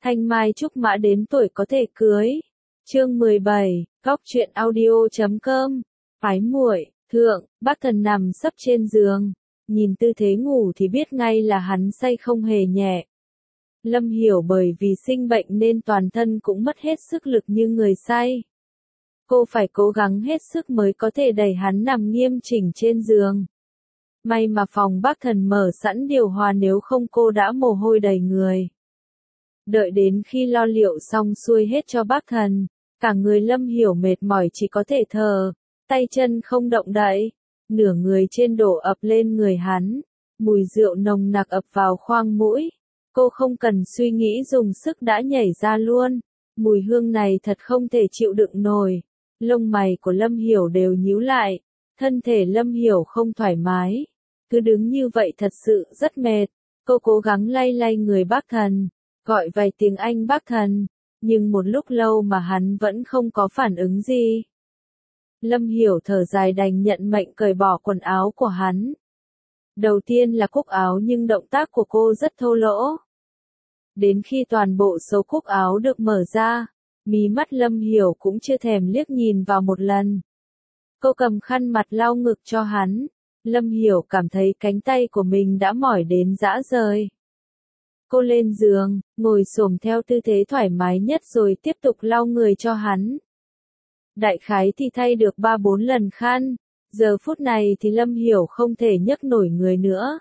Thanh mai trúc mã đến tuổi có thể cưới. Chương 17, Góc truyện audio.com. Phái muội, thượng, Bác Thần nằm sấp trên giường, nhìn tư thế ngủ thì biết ngay là hắn say không hề nhẹ. Lâm Hiểu bởi vì sinh bệnh nên toàn thân cũng mất hết sức lực như người say. Cô phải cố gắng hết sức mới có thể đẩy hắn nằm nghiêm chỉnh trên giường. May mà phòng Bác Thần mở sẵn điều hòa, nếu không cô đã mồ hôi đầy người. Đợi đến khi lo liệu xong xuôi hết cho Bác Thần, cả người Lâm Hiểu mệt mỏi chỉ có thể thờ, tay chân không động đậy, nửa người trên đổ ập lên người hắn, mùi rượu nồng nặc ập vào khoang mũi. Cô không cần suy nghĩ dùng sức đã nhảy ra luôn, mùi hương này thật không thể chịu đựng nổi. Lông mày của Lâm Hiểu đều nhíu lại, thân thể Lâm Hiểu không thoải mái, cứ đứng như vậy thật sự rất mệt. Cô cố gắng lay lay người Bác Thần, gọi vài tiếng anh Bác Thần, nhưng một lúc lâu mà hắn vẫn không có phản ứng gì. Lâm Hiểu thở dài đành nhận mệnh cởi bỏ quần áo của hắn. Đầu tiên là cúc áo nhưng động tác của cô rất thô lỗ. Đến khi toàn bộ số cúc áo được mở ra, mí mắt Lâm Hiểu cũng chưa thèm liếc nhìn vào một lần. Cô cầm khăn mặt lau ngực cho hắn. Lâm Hiểu cảm thấy cánh tay của mình đã mỏi đến rã rời. Cô lên giường, ngồi xổm theo tư thế thoải mái nhất rồi tiếp tục lau người cho hắn. Đại khái thì thay được 3-4 lần khăn, giờ phút này thì Lâm Hiểu không thể nhấc nổi người nữa.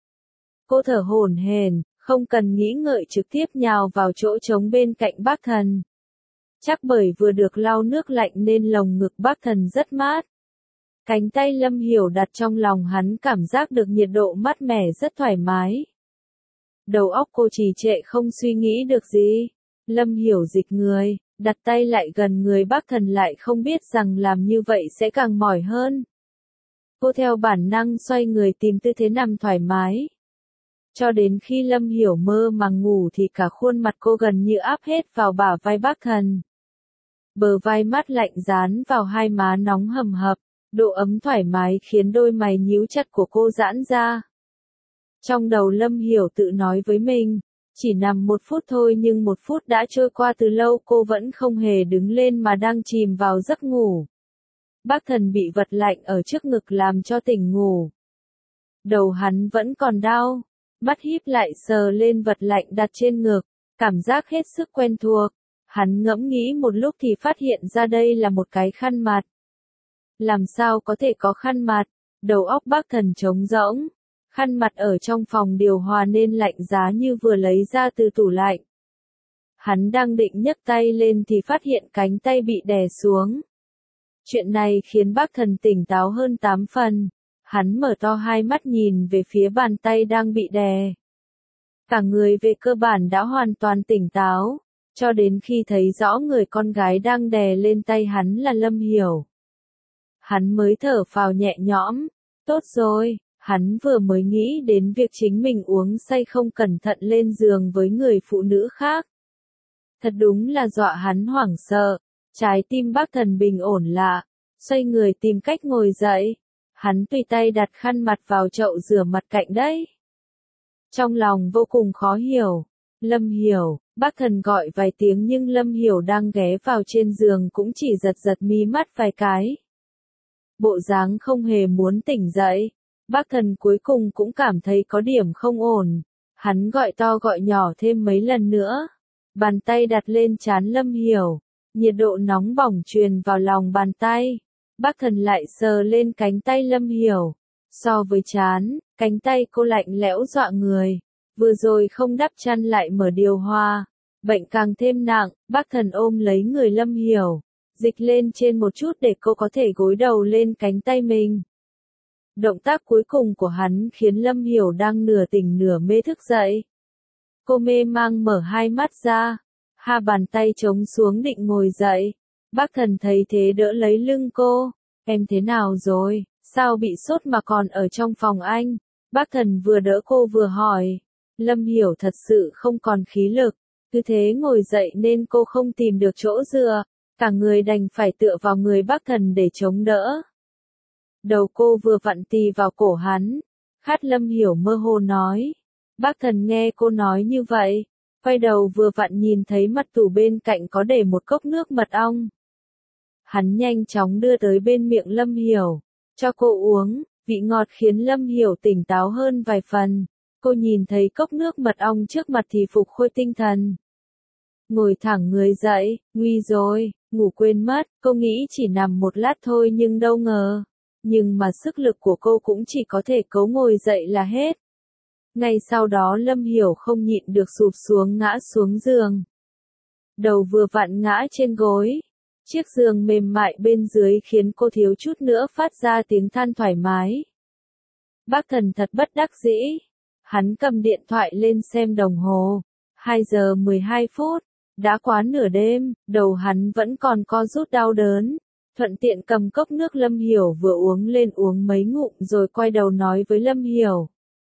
Cô thở hổn hển, không cần nghĩ ngợi trực tiếp nhào vào chỗ trống bên cạnh Bác Thần. Chắc bởi vừa được lau nước lạnh nên lồng ngực Bác Thần rất mát. Cánh tay Lâm Hiểu đặt trong lòng hắn, cảm giác được nhiệt độ mát mẻ rất thoải mái. Đầu óc cô trì trệ không suy nghĩ được gì. Lâm Hiểu dịch người, đặt tay lại gần người Bác Thần, lại không biết rằng làm như vậy sẽ càng mỏi hơn. Cô theo bản năng xoay người tìm tư thế nằm thoải mái. Cho đến khi Lâm Hiểu mơ màng ngủ thì cả khuôn mặt cô gần như áp hết vào bả vai Bác Thần. Bờ vai mát lạnh dán vào hai má nóng hầm hập, độ ấm thoải mái khiến đôi mày nhíu chặt của cô giãn ra. Trong đầu Lâm Hiểu tự nói với mình, chỉ nằm 1 phút thôi, nhưng 1 phút đã trôi qua từ lâu, cô vẫn không hề đứng lên mà đang chìm vào giấc ngủ. Bác Thần bị vật lạnh ở trước ngực làm cho tỉnh ngủ. Đầu hắn vẫn còn đau, mắt híp lại sờ lên vật lạnh đặt trên ngực, cảm giác hết sức quen thuộc. Hắn ngẫm nghĩ một lúc thì phát hiện ra đây là một cái khăn mặt. Làm sao có thể có khăn mặt? Đầu óc Bác Thần trống rỗng. Khăn mặt ở trong phòng điều hòa nên lạnh giá như vừa lấy ra từ tủ lạnh. Hắn đang định nhấc tay lên thì phát hiện cánh tay bị đè xuống. Chuyện này khiến Bác Thần tỉnh táo hơn 8 phần. Hắn mở to hai mắt nhìn về phía bàn tay đang bị đè. Cả người về cơ bản đã hoàn toàn tỉnh táo, cho đến khi thấy rõ người con gái đang đè lên tay hắn là Lâm Hiểu. Hắn mới thở phào nhẹ nhõm. Tốt rồi, hắn vừa mới nghĩ đến việc chính mình uống say không cẩn thận lên giường với người phụ nữ khác. Thật đúng là dọa hắn hoảng sợ. Trái tim Bác Thần bình ổn lạ, xoay người tìm cách ngồi dậy. Hắn tùy tay đặt khăn mặt vào chậu rửa mặt cạnh đấy. Trong lòng vô cùng khó hiểu. Lâm Hiểu, Bác Thần gọi vài tiếng nhưng Lâm Hiểu đang ghé vào trên giường cũng chỉ giật giật mí mắt vài cái. Bộ dáng không hề muốn tỉnh dậy. Bác Thần cuối cùng cũng cảm thấy có điểm không ổn. Hắn gọi to gọi nhỏ thêm mấy lần nữa. Bàn tay đặt lên trán Lâm Hiểu. Nhiệt độ nóng bỏng truyền vào lòng bàn tay. Bác Thần lại sờ lên cánh tay Lâm Hiểu. So với trán, cánh tay cô lạnh lẽo dọa người. Vừa rồi không đắp chăn lại mở điều hòa. Bệnh càng thêm nặng, Bác Thần ôm lấy người Lâm Hiểu. Dịch lên trên một chút để cô có thể gối đầu lên cánh tay mình. Động tác cuối cùng của hắn khiến Lâm Hiểu đang nửa tỉnh nửa mê thức dậy. Cô mê mang mở hai mắt ra. Hai bàn tay chống xuống định ngồi dậy. Bác Thần thấy thế đỡ lấy lưng cô. Em thế nào rồi? Sao bị sốt mà còn ở trong phòng anh? Bác Thần vừa đỡ cô vừa hỏi. Lâm Hiểu thật sự không còn khí lực. Cứ thế ngồi dậy nên cô không tìm được chỗ dựa. Cả người đành phải tựa vào người Bác Thần để chống đỡ. Đầu cô vừa vặn tì vào cổ hắn. Khát Lâm Hiểu mơ hồ nói. Bác Thần nghe cô nói như vậy. Quay đầu vừa vặn nhìn thấy mặt tủ bên cạnh có để một cốc nước mật ong. Hắn nhanh chóng đưa tới bên miệng Lâm Hiểu, cho cô uống, vị ngọt khiến Lâm Hiểu tỉnh táo hơn vài phần. Cô nhìn thấy cốc nước mật ong trước mặt thì phục hồi tinh thần. Ngồi thẳng người dậy, nguy rồi, ngủ quên mất, cô nghĩ chỉ nằm một lát thôi nhưng đâu ngờ. Nhưng mà sức lực của cô cũng chỉ có thể cấu ngồi dậy là hết. Ngay sau đó Lâm Hiểu không nhịn được sụp xuống ngã xuống giường. Đầu vừa vặn ngã trên gối. Chiếc giường mềm mại bên dưới khiến cô thiếu chút nữa phát ra tiếng than thoải mái. Bác Thần thật bất đắc dĩ. Hắn cầm điện thoại lên xem đồng hồ. 2 giờ 12 phút. Đã quá nửa đêm, đầu hắn vẫn còn co rút đau đớn. Thuận tiện cầm cốc nước Lâm Hiểu vừa uống lên uống mấy ngụm rồi quay đầu nói với Lâm Hiểu.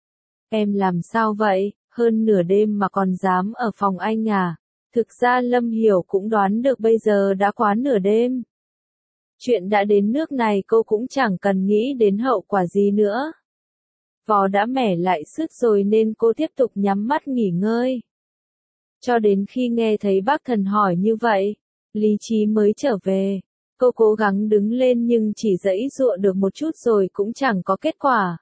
Em làm sao vậy, hơn nửa đêm mà còn dám ở phòng anh à? Thực ra Lâm Hiểu cũng đoán được bây giờ đã quá nửa đêm. Chuyện đã đến nước này cô cũng chẳng cần nghĩ đến hậu quả gì nữa. Vò đã mẻ lại sức rồi nên cô tiếp tục nhắm mắt nghỉ ngơi. Cho đến khi nghe thấy bác Thần hỏi như vậy, lý trí mới trở về. Cô cố gắng đứng lên nhưng chỉ giãy giụa được một chút rồi cũng chẳng có kết quả.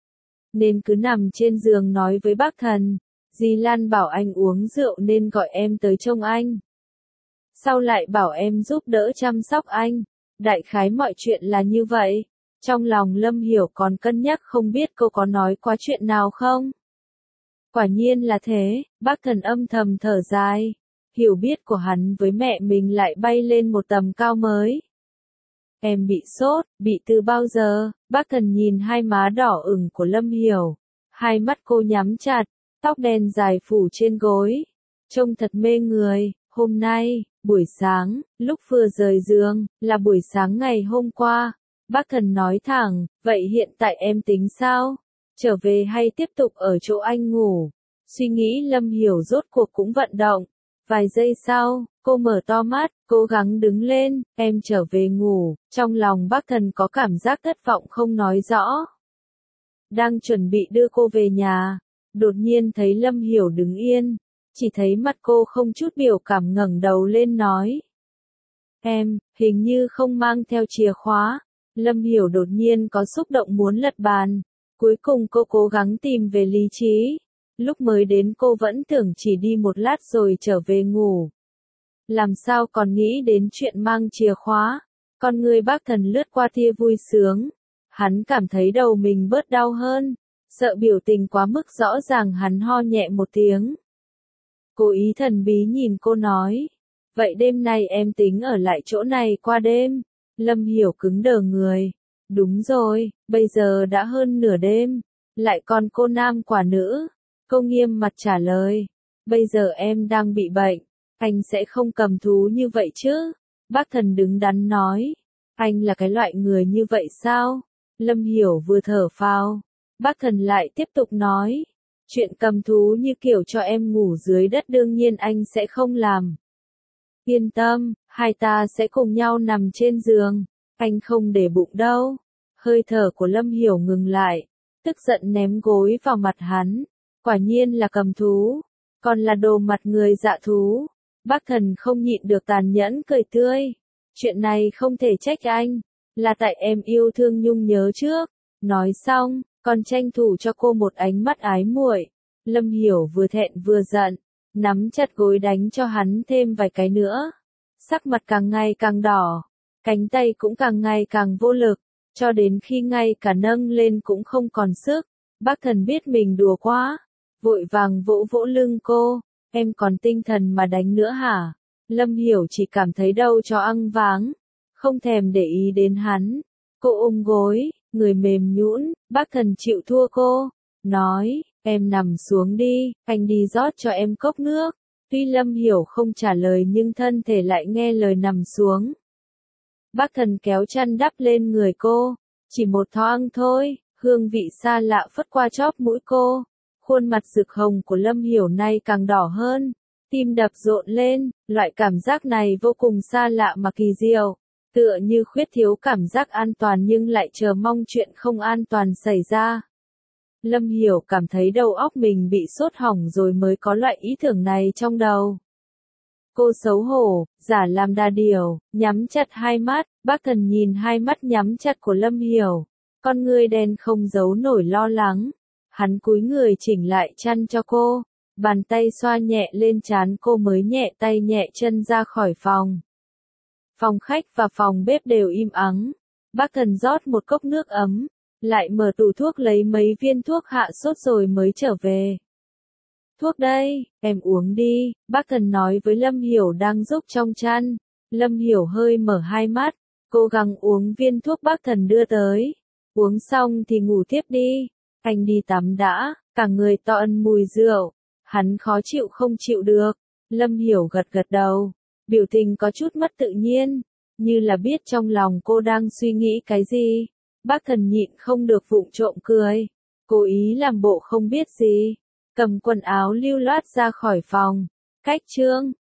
Nên cứ nằm trên giường nói với bác Thần, dì Lan bảo anh uống rượu nên gọi em tới trông anh. Sau lại bảo em giúp đỡ chăm sóc anh. Đại khái mọi chuyện là như vậy. Trong lòng Lâm Hiểu còn cân nhắc không biết cô có nói quá chuyện nào không. Quả nhiên là thế, bác Thần âm thầm thở dài. Hiểu biết của hắn với mẹ mình lại bay lên một tầm cao mới. Em bị sốt, bị từ bao giờ? Bác Thần nhìn hai má đỏ ửng của Lâm Hiểu. Hai mắt cô nhắm chặt, tóc đen dài phủ trên gối. Trông thật mê người. Hôm nay, buổi sáng, lúc vừa rời giường, là buổi sáng ngày hôm qua. Bác Thần nói thẳng, vậy hiện tại em tính sao? Trở về hay tiếp tục ở chỗ anh ngủ? Suy nghĩ Lâm Hiểu rốt cuộc cũng vận động. Vài giây sau, cô mở to mắt, cố gắng đứng lên, em trở về ngủ. Trong lòng bác Thần có cảm giác thất vọng không nói rõ. Đang chuẩn bị đưa cô về nhà, đột nhiên thấy Lâm Hiểu đứng yên, chỉ thấy mặt cô không chút biểu cảm ngẩng đầu lên nói. Em, hình như không mang theo chìa khóa. Lâm Hiểu đột nhiên có xúc động muốn lật bàn. Cuối cùng cô cố gắng tìm về lý trí. Lúc mới đến cô vẫn tưởng chỉ đi một lát rồi trở về ngủ. Làm sao còn nghĩ đến chuyện mang chìa khóa. Con người bác Thần lướt qua tia vui sướng. Hắn cảm thấy đầu mình bớt đau hơn. Sợ biểu tình quá mức rõ ràng hắn ho nhẹ một tiếng. Cố ý thần bí nhìn cô nói. Vậy đêm nay em tính ở lại chỗ này qua đêm. Lâm Hiểu cứng đờ người. Đúng rồi, bây giờ đã hơn nửa đêm. Lại còn cô nam quả nữ. Cô nghiêm mặt trả lời. Bây giờ em đang bị bệnh. Anh sẽ không cầm thú như vậy chứ. Bác Thần đứng đắn nói. Anh là cái loại người như vậy sao? Lâm Hiểu vừa thở phào. Bác Thần lại tiếp tục nói. Chuyện cầm thú như kiểu cho em ngủ dưới đất đương nhiên anh sẽ không làm. Yên tâm, hai ta sẽ cùng nhau nằm trên giường. Anh không để bụng đâu. Hơi thở của Lâm Hiểu ngừng lại. Tức giận ném gối vào mặt hắn. Quả nhiên là cầm thú. Còn là đồ mặt người dạ thú. Bác Thần không nhịn được tàn nhẫn cười tươi. Chuyện này không thể trách anh. Là tại em yêu thương Nhung nhớ trước. Nói xong, còn tranh thủ cho cô một ánh mắt ái muội. Lâm Hiểu vừa thẹn vừa giận. Nắm chặt gối đánh cho hắn thêm vài cái nữa. Sắc mặt càng ngày càng đỏ. Cánh tay cũng càng ngày càng vô lực. Cho đến khi ngay cả nâng lên cũng không còn sức. Bác Thần biết mình đùa quá. Vội vàng vỗ vỗ lưng cô. Em còn tinh thần mà đánh nữa hả? Lâm Hiểu chỉ cảm thấy đầu cho ăng váng. Không thèm để ý đến hắn. Cô ôm gối, người mềm nhũn. Bác Thần chịu thua cô. Nói, em nằm xuống đi, anh đi rót cho em cốc nước. Tuy Lâm Hiểu không trả lời nhưng thân thể lại nghe lời nằm xuống. Bác Thần kéo chăn đắp lên người cô. Chỉ một thoáng thôi, hương vị xa lạ phất qua chóp mũi cô. Khuôn mặt rực hồng của Lâm Hiểu nay càng đỏ hơn. Tim đập rộn lên, loại cảm giác này vô cùng xa lạ mà kỳ diệu. Tựa như khuyết thiếu cảm giác an toàn nhưng lại chờ mong chuyện không an toàn xảy ra. Lâm Hiểu cảm thấy đầu óc mình bị sốt hỏng rồi mới có loại ý tưởng này trong đầu. Cô xấu hổ, giả làm đà điểu, nhắm chặt hai mắt, Bác Thần nhìn hai mắt nhắm chặt của Lâm Hiểu. Con ngươi đen không giấu nổi lo lắng. Hắn cúi người chỉnh lại chăn cho cô, bàn tay xoa nhẹ lên trán cô mới nhẹ tay nhẹ chân ra khỏi phòng. Phòng khách và phòng bếp đều im ắng. Bác Thần rót một cốc nước ấm, lại mở tủ thuốc lấy mấy viên thuốc hạ sốt rồi mới trở về. Thuốc đây, em uống đi, Bác Thần nói với Lâm Hiểu đang rúc trong chăn. Lâm Hiểu hơi mở hai mắt, cố gắng uống viên thuốc Bác Thần đưa tới. Uống xong thì ngủ tiếp đi, anh đi tắm đã, cả người toan mùi rượu. Hắn khó chịu không chịu được. Lâm Hiểu gật gật đầu, biểu tình có chút mất tự nhiên, như là biết trong lòng cô đang suy nghĩ cái gì. Bác Thần nhịn không được vụng trộm cười, cố ý làm bộ không biết gì, cầm quần áo lưu loát ra khỏi phòng. Cách chương